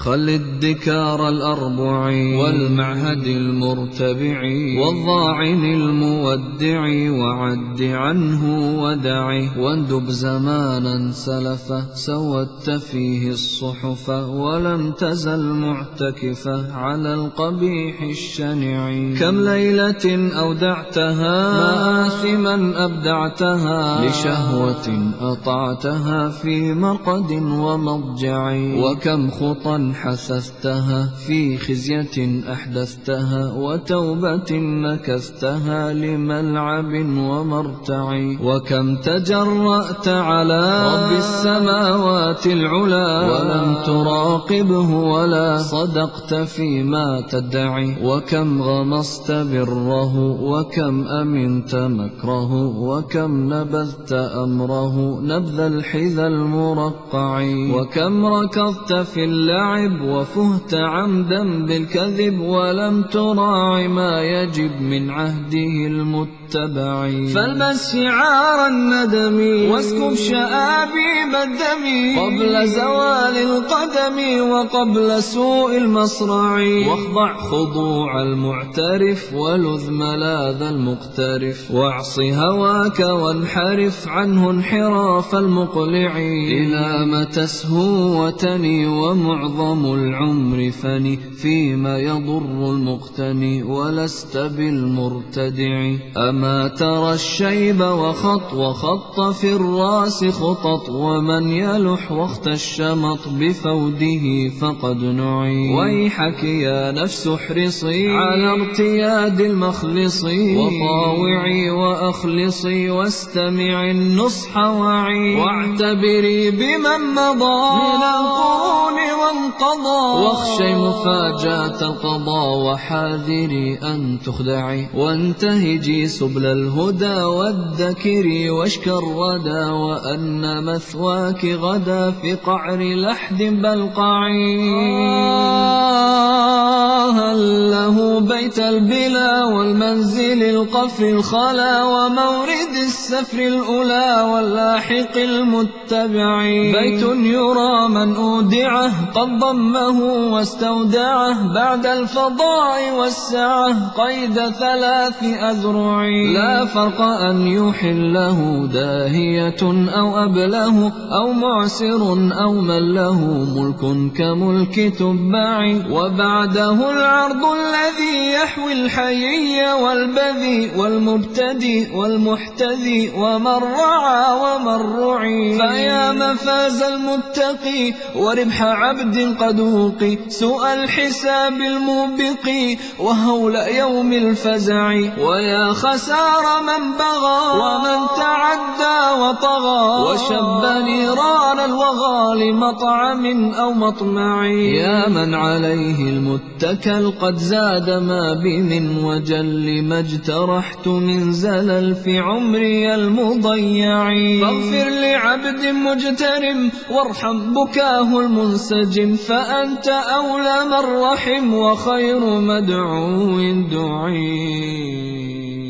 خل الدكار الأربع والمعهد المرتبع والضاعن المودع وعد عنه ودعه واندب زمانا سلفا سودت فيه الصحف ولم تزل معتكفة على القبيح الشنع كم ليلة أودعتها مآثما أبدعتها لشهوة أطعتها في مرقد ومضجع وكم خطا حثثتها في خزية أحدثتها وتوبة نكثتها لملعب ومرتع وكم تجرأت على رب السماوات العلا ولم تراقبه ولا صدقت فيما تدعي وكم غمصت بره وكم أمنت مكره وكم نبذت أمره نبذ الحذى المرقع وكم ركضت في اللعب وفهت عمدا بالكذب ولم تراع ما يجب من عهده المتبع فالبس شعار الندم واسكب شآبيب الدم قبل زوال القدم وقبل سوء المصرع واخضع خضوع المعترف ولذ ملاذ المقترف واعص هواك وانحرف عنه انحراف المقلع إلى ما تسهو وتني ومعظم العمر فني فيما يضر المقتني ولست بالمرتدع أما ترى الشيب وخط في الراس خطط ومن يلح وقت الشمط بفوده فقد نعي ويحك يا نفس احرصي على ارتياد المخلص وطاوعي وأخلصي واستمع النصح وعي واعتبري بمن مضى من القرون وانقضى واخشي مفاجأة القضاء وحاذري أن تخدعي وانتهجي سبل الهدى وادكري واشك الردى وأن مثواك غدا في قعر لحد بلقعي هل له بيت البلا والمنزل القفر الخلا ومورد السفر الأولى واللاحق المتبع بيت يرى من أودعه قد ضمه واستودعه بعد الفضاء والسعة قيد 3 أذرع لا فرق أن يحله داهية أو أبله أو معسر أو من له ملك كملك تبع وبعده العرض الذي يحوي الحيي والبذي والمبتدي والمحتذي ومن رعى ومن رعي فيا مفاز المتقي وربح عبد قد وقي سوء الحساب الموبق وهول يوم الفزع ويا خسار من بغى ومن تعدى وطغى وشب نيران الوغى لمطعم أو مطمع يا من عليه المتكل قد زاد ما بمن وجل ما اجترحت من زلل في عمري المضيع فاغفر لعبد مجترم وارحم بكاه المنسجم فأنت أولى من رحم وخير مدعو دعي